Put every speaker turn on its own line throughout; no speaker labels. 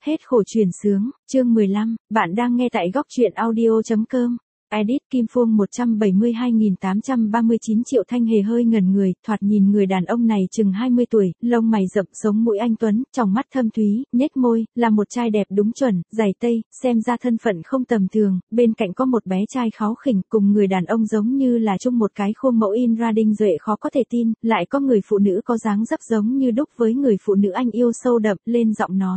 Hết khổ truyền sướng, chương 15, bạn đang nghe tại góc truyện audio.com. Edit Kim Phong 172.839 Triệu Thanh Hề hơi ngẩn người, thoạt nhìn người đàn ông này chừng 20 tuổi, lông mày rậm, sống mũi anh tuấn, tròng mắt thâm thúy, nhếch môi, là một trai đẹp đúng chuẩn, giày tây, xem ra thân phận không tầm thường, bên cạnh có một bé trai kháu khỉnh, cùng người đàn ông giống như là chung một cái khuôn mẫu in ra Đinh Duệ khó có thể tin, lại có người phụ nữ có dáng dấp giống như đúc với người phụ nữ anh yêu sâu đậm, lên giọng nói.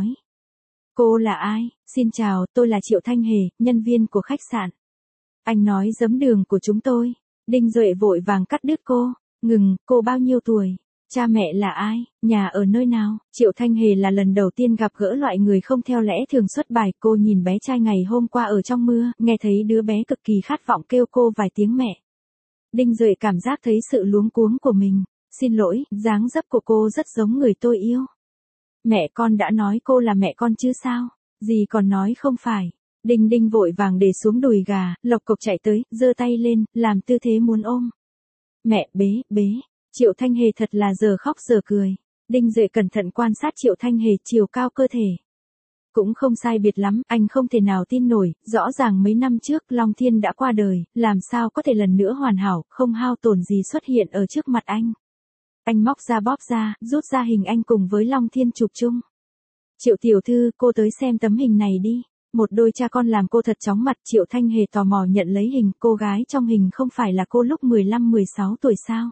Cô là ai? Xin chào, tôi là Triệu Thanh Hề, nhân viên của khách sạn. Anh nói giấm đường của chúng tôi. Đinh Duệ vội vàng cắt đứt cô. Ngừng, cô bao nhiêu tuổi? Cha mẹ là ai? Nhà ở nơi nào? Triệu Thanh Hề là lần đầu tiên gặp gỡ loại người không theo lẽ thường xuất bài. Cô nhìn bé trai ngày hôm qua ở trong mưa, nghe thấy đứa bé cực kỳ khát vọng kêu cô vài tiếng mẹ. Đinh Duệ cảm giác thấy sự luống cuống của mình. Xin lỗi, dáng dấp của cô rất giống người tôi yêu. Mẹ con đã nói cô là mẹ con chứ sao? Dì còn nói không phải. Đinh vội vàng để xuống đùi gà, lộc cộc chạy tới, giơ tay lên, làm tư thế muốn ôm. Mẹ, bế. Triệu Thanh Hề thật là giờ khóc giờ cười. Đinh Duệ cẩn thận quan sát Triệu Thanh Hề, chiều cao cơ thể. Cũng không sai biệt lắm, anh không thể nào tin nổi, rõ ràng mấy năm trước Long Thiên đã qua đời, làm sao có thể lần nữa hoàn hảo, không hao tổn gì xuất hiện ở trước mặt anh. Anh móc ra bóp ra, rút ra hình anh cùng với Long Thiên chụp chung. Triệu tiểu thư, cô tới xem tấm hình này đi. Một đôi cha con làm cô thật chóng mặt. Triệu Thanh Hề tò mò nhận lấy hình. Cô gái trong hình không phải là cô lúc 15-16 tuổi sao?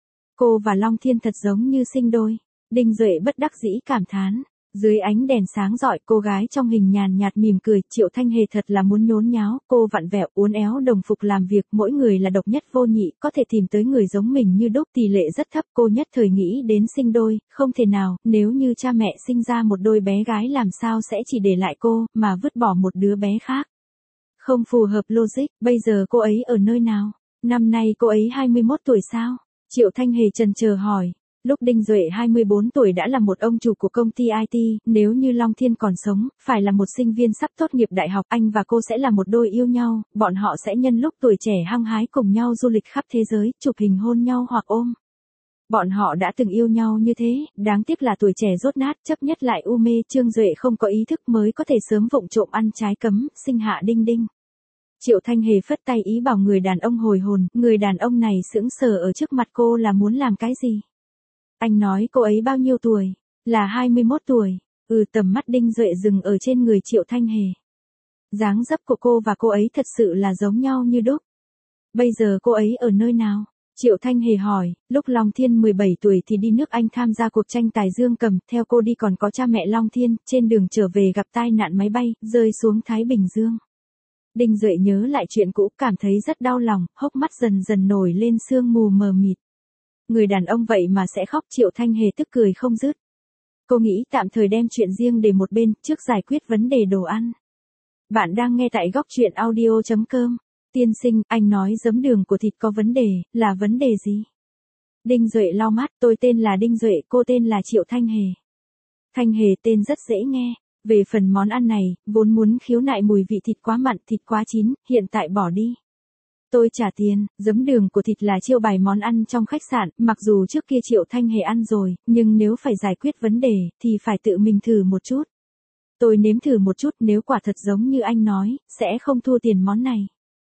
Cô và Long Thiên thật giống như sinh đôi. Đinh Duệ bất đắc dĩ cảm thán. Dưới ánh đèn sáng rọi, cô gái trong hình nhàn nhạt mỉm cười. Triệu Thanh Hề thật là muốn nhốn nháo. Cô vặn vẹo uốn éo đồng phục làm việc. Mỗi người là độc nhất vô nhị. Có thể tìm tới người giống mình như đúc, tỷ lệ rất thấp. Cô nhất thời nghĩ đến sinh đôi. Không thể nào, nếu như cha mẹ sinh ra một đôi bé gái làm sao sẽ chỉ để lại cô, mà vứt bỏ một đứa bé khác. Không phù hợp logic. Bây giờ cô ấy ở nơi nào? Năm nay cô ấy 21 tuổi sao? Triệu Thanh Hề chần chờ hỏi. Lúc Đinh Duệ 24 tuổi đã là một ông chủ của công ty IT, nếu như Long Thiên còn sống, phải là một sinh viên sắp tốt nghiệp đại học, anh và cô sẽ là một đôi yêu nhau, bọn họ sẽ nhân lúc tuổi trẻ hăng hái cùng nhau du lịch khắp thế giới, chụp hình hôn nhau hoặc ôm. Bọn họ đã từng yêu nhau như thế, đáng tiếc là tuổi trẻ dốt nát, chấp nhất lại u mê, Trương Duệ không có ý thức mới có thể sớm vụng trộm ăn trái cấm, sinh hạ Đinh. Triệu Thanh Hề phất tay ý bảo người đàn ông hồi hồn, người đàn ông này sững sờ ở trước mặt cô là muốn làm cái gì? Anh nói cô ấy bao nhiêu tuổi? Là 21 tuổi. Tầm mắt Đinh Duệ dừng ở trên người Triệu Thanh Hề. Dáng dấp của cô và cô ấy thật sự là giống nhau như đúc. Bây giờ cô ấy ở nơi nào? Triệu Thanh Hề hỏi, lúc Long Thiên 17 tuổi thì đi nước Anh tham gia cuộc tranh tài dương cầm, theo cô đi còn có cha mẹ Long Thiên, trên đường trở về gặp tai nạn máy bay, rơi xuống Thái Bình Dương. Đinh Duệ nhớ lại chuyện cũ, cảm thấy rất đau lòng, hốc mắt dần dần nổi lên sương mù mờ mịt. Người đàn ông vậy mà sẽ khóc. Triệu Thanh Hề tức cười không dứt. Cô nghĩ tạm thời đem chuyện riêng để một bên, trước giải quyết vấn đề đồ ăn. Bạn đang nghe tại góc truyện audio.com. Tiên sinh, anh nói giấm đường của thịt có vấn đề, là vấn đề gì? Đinh Duệ lau mắt, tôi tên là Đinh Duệ, cô tên là Triệu Thanh Hề. Thanh Hề tên rất dễ nghe. Về phần món ăn này, vốn muốn khiếu nại mùi vị thịt quá mặn, thịt quá chín, hiện tại bỏ đi. Tôi trả tiền. Giấm đường của thịt là chiêu bài món ăn trong khách sạn, mặc dù trước kia Triệu Thanh Hề ăn rồi, nhưng nếu phải giải quyết vấn đề, thì phải tự mình thử một chút. Tôi nếm thử một chút, nếu quả thật giống như anh nói, sẽ không thua tiền món này.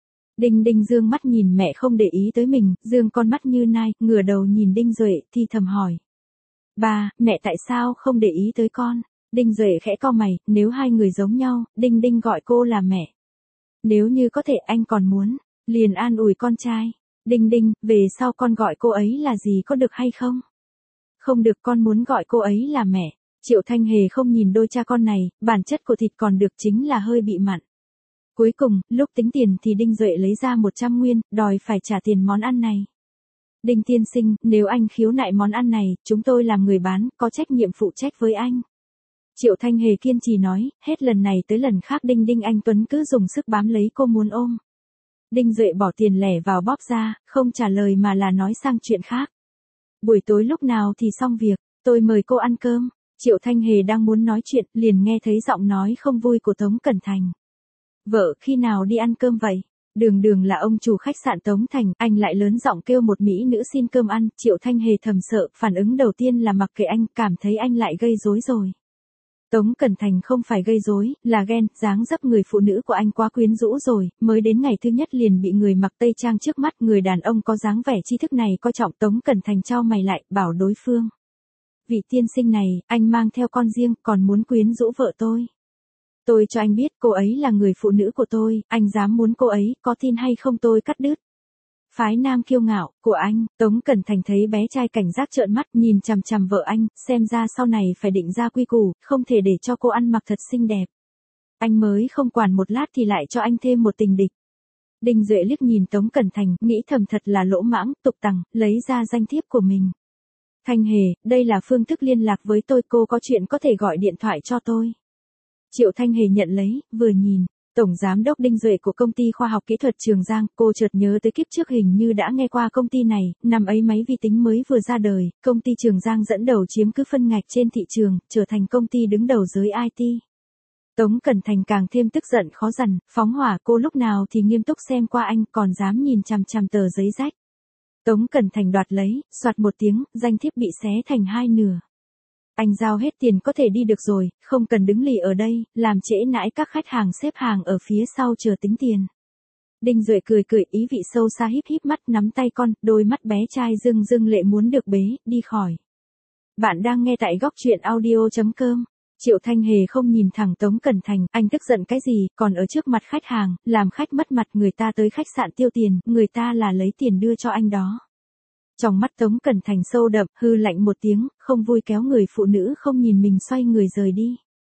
Đinh dương mắt nhìn mẹ không để ý tới mình, dương con mắt như nai, ngửa đầu nhìn Đinh Duệ, thì thầm hỏi. Ba, mẹ tại sao không để ý tới con? Đinh Duệ khẽ cau mày, nếu hai người giống nhau, Đinh gọi cô là mẹ. Nếu như có thể anh còn muốn. Liền an ủi con trai. Đinh, về sau con gọi cô ấy là gì có được hay không? Không được, con muốn gọi cô ấy là mẹ. Triệu Thanh Hề không nhìn đôi cha con này, bản chất của thịt còn được chính là hơi bị mặn. Cuối cùng, lúc tính tiền thì Đinh Duệ lấy ra 100 nguyên, đòi phải trả tiền món ăn này. Đinh tiên sinh, nếu anh khiếu nại món ăn này, chúng tôi làm người bán, có trách nhiệm phụ trách với anh. Triệu Thanh Hề kiên trì nói, hết lần này tới lần khác Đinh anh Tuấn cứ dùng sức bám lấy cô muốn ôm. Đinh Duệ bỏ tiền lẻ vào bóp ra, không trả lời mà là nói sang chuyện khác. Buổi tối lúc nào thì xong việc, tôi mời cô ăn cơm. Triệu Thanh Hề đang muốn nói chuyện, liền nghe thấy giọng nói không vui của Tống Cẩn Thành. Vợ, khi nào đi ăn cơm vậy? Đường là ông chủ khách sạn Tống Thành, anh lại lớn giọng kêu một mỹ nữ xin cơm ăn. Triệu Thanh Hề thầm sợ, phản ứng đầu tiên là mặc kệ anh, cảm thấy anh lại gây rối rồi. Tống Cẩn Thành không phải gây rối, là ghen, dáng dấp người phụ nữ của anh quá quyến rũ rồi, mới đến ngày thứ nhất liền bị người mặc tây trang trước mắt, người đàn ông có dáng vẻ tri thức này coi trọng. Tống Cẩn Thành chau mày lại, bảo đối phương. Vị tiên sinh này, anh mang theo con riêng, còn muốn quyến rũ vợ tôi. Tôi cho anh biết cô ấy là người phụ nữ của tôi, anh dám muốn cô ấy, có tin hay không tôi cắt đứt. Phái nam kiêu ngạo, của anh. Tống Cẩn Thành thấy bé trai cảnh giác trợn mắt, nhìn chằm chằm vợ anh, xem ra sau này phải định ra quy củ, không thể để cho cô ăn mặc thật xinh đẹp. Anh mới không quản một lát thì lại cho anh thêm một tình địch. Đinh Duệ liếc nhìn Tống Cẩn Thành, nghĩ thầm thật là lỗ mãng, tục tằng, lấy ra danh thiếp của mình. Thanh Hề, đây là phương thức liên lạc với tôi, cô có chuyện có thể gọi điện thoại cho tôi. Triệu Thanh Hề nhận lấy, vừa nhìn. Tổng Giám đốc Đinh Duệ của công ty khoa học kỹ thuật Trường Giang, cô chợt nhớ tới kiếp trước hình như đã nghe qua công ty này, năm ấy máy vi tính mới vừa ra đời, công ty Trường Giang dẫn đầu chiếm cứ phân ngạch trên thị trường, trở thành công ty đứng đầu giới IT. Tống Cẩn Thành càng thêm tức giận khó dằn, phóng hỏa, cô lúc nào thì nghiêm túc xem qua anh, còn dám nhìn chằm chằm tờ giấy rách. Tống Cẩn Thành đoạt lấy, soạt một tiếng, danh thiếp bị xé thành hai nửa. Anh giao hết tiền có thể đi được rồi, không cần đứng lì ở đây, làm trễ nãi các khách hàng xếp hàng ở phía sau chờ tính tiền. Đinh Duệ cười cười, ý vị sâu xa, híp híp mắt, nắm tay con, đôi mắt bé trai rưng rưng lệ muốn được bế, đi khỏi. Bạn đang nghe tại góc truyện audio.com. Triệu Thanh Hề không nhìn thẳng Tống Cẩn Thành, anh tức giận cái gì, còn ở trước mặt khách hàng, làm khách mất mặt, người ta tới khách sạn tiêu tiền, người ta là lấy tiền đưa cho anh đó. Trong mắt Tống Cẩn Thành sâu đậm, hư lạnh một tiếng, không vui kéo người phụ nữ không nhìn mình xoay người rời đi.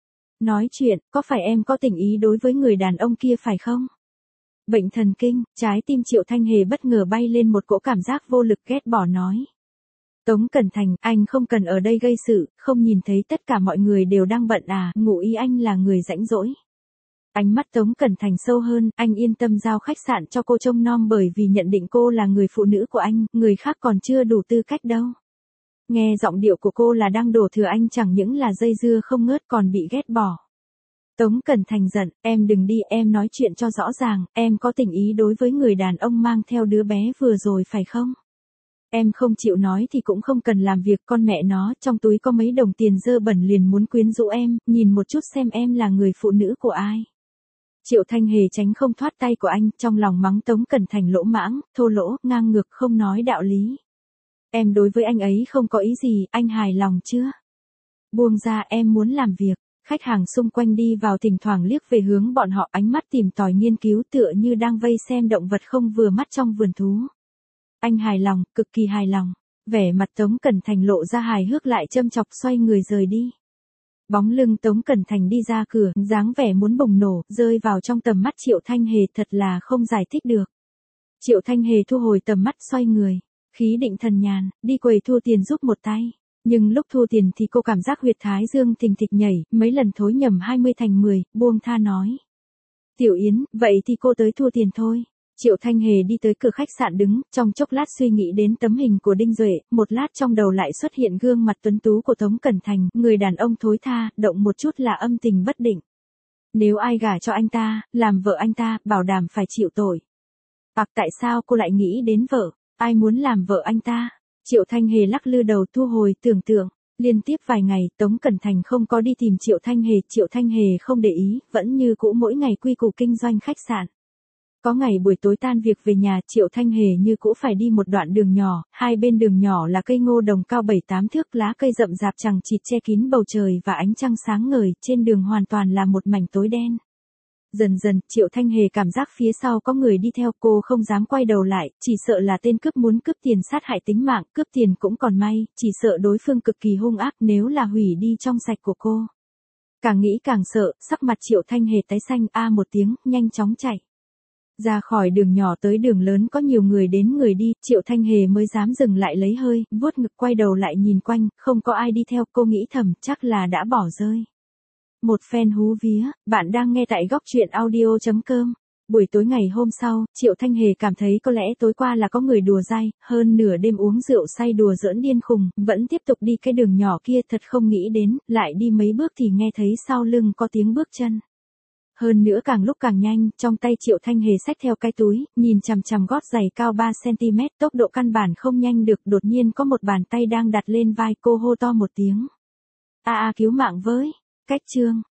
Nói chuyện, có phải em có tình ý đối với người đàn ông kia phải không? Bệnh thần kinh, trái tim Triệu Thanh Hề bất ngờ bay lên một cỗ cảm giác vô lực, ghét bỏ nói. Tống Cẩn Thành, anh không cần ở đây gây sự, không nhìn thấy tất cả mọi người đều đang bận à, ngụ ý anh là người rảnh rỗi. Ánh mắt Tống Cẩn Thành sâu hơn, anh yên tâm giao khách sạn cho cô trông nom bởi vì nhận định cô là người phụ nữ của anh, người khác còn chưa đủ tư cách đâu. Nghe giọng điệu của cô là đang đổ thừa anh, chẳng những là dây dưa không ngớt còn bị ghét bỏ. Tống Cẩn Thành giận, em đừng đi, em nói chuyện cho rõ ràng, em có tình ý đối với người đàn ông mang theo đứa bé vừa rồi phải không? Em không chịu nói thì cũng không cần làm việc, con mẹ nó, trong túi có mấy đồng tiền dơ bẩn liền muốn quyến rũ em, nhìn một chút xem em là người phụ nữ của ai. Triệu Thanh Hề tránh không thoát tay của anh, trong lòng mắng Tống Cẩn Thành lỗ mãng, thô lỗ, ngang ngược, không nói đạo lý. Em đối với anh ấy không có ý gì, anh hài lòng chưa? Buông ra, em muốn làm việc. Khách hàng xung quanh đi vào thỉnh thoảng liếc về hướng bọn họ, ánh mắt tìm tòi nghiên cứu tựa như đang vây xem động vật không vừa mắt trong vườn thú. Anh hài lòng, cực kỳ hài lòng. Vẻ mặt Tống Cẩn Thành lộ ra hài hước lại châm chọc, xoay người rời đi. Bóng lưng Tống Cẩn Thành đi ra cửa, dáng vẻ muốn bùng nổ, rơi vào trong tầm mắt Triệu Thanh Hề, thật là không giải thích được. Triệu Thanh Hề thu hồi tầm mắt, xoay người, khí định thần nhàn, đi quầy thu tiền giúp một tay. Nhưng lúc thu tiền thì cô cảm giác huyệt thái dương thình thịch nhảy, mấy lần thối nhầm 20 thành 10, buông tha nói. Tiểu Yến, vậy thì cô tới thu tiền thôi. Triệu Thanh Hề đi tới cửa khách sạn đứng, trong chốc lát suy nghĩ đến tấm hình của Đinh Duệ, một lát trong đầu lại xuất hiện gương mặt tuấn tú của Tống Cẩn Thành, người đàn ông thối tha, động một chút là âm tình bất định. Nếu ai gả cho anh ta, làm vợ anh ta, bảo đảm phải chịu tội. Tại sao cô lại nghĩ đến vợ, ai muốn làm vợ anh ta? Triệu Thanh Hề lắc lư đầu, thu hồi tưởng tượng. Liên tiếp vài ngày, Tống Cẩn Thành không có đi tìm Triệu Thanh Hề không để ý, vẫn như cũ mỗi ngày quy củ kinh doanh khách sạn. Có ngày buổi tối tan việc về nhà, Triệu Thanh Hề như cũ phải đi một đoạn đường nhỏ, hai bên đường nhỏ là cây ngô đồng cao 7-8 thước, lá cây rậm rạp chằng chịt che kín bầu trời và ánh trăng sáng ngời, trên đường hoàn toàn là một mảnh tối đen. Dần dần, Triệu Thanh Hề cảm giác phía sau có người đi theo, cô không dám quay đầu lại, chỉ sợ là tên cướp muốn cướp tiền sát hại tính mạng, cướp tiền cũng còn may, chỉ sợ đối phương cực kỳ hung ác, nếu là hủy đi trong sạch của cô. Càng nghĩ càng sợ, sắc mặt Triệu Thanh Hề tái xanh, a một tiếng, nhanh chóng chạy. Ra khỏi đường nhỏ tới đường lớn có nhiều người đến người đi, Triệu Thanh Hề mới dám dừng lại lấy hơi, vuốt ngực quay đầu lại nhìn quanh, không có ai đi theo, cô nghĩ thầm, chắc là đã bỏ rơi. Một phen hú vía, bạn đang nghe tại góc truyện audio.com. Buổi tối ngày hôm sau, Triệu Thanh Hề cảm thấy có lẽ tối qua là có người đùa dai, hơn nửa đêm uống rượu say đùa giỡn điên khùng, vẫn tiếp tục đi cái đường nhỏ kia, thật không nghĩ đến, lại đi mấy bước thì nghe thấy sau lưng có tiếng bước chân. Hơn nữa càng lúc càng nhanh, trong tay Triệu Thanh Hề xách theo cái túi, nhìn chằm chằm gót giày cao 3cm, tốc độ căn bản không nhanh được, đột nhiên có một bàn tay đang đặt lên vai cô, hô to một tiếng. Cứu mạng với. Cách chương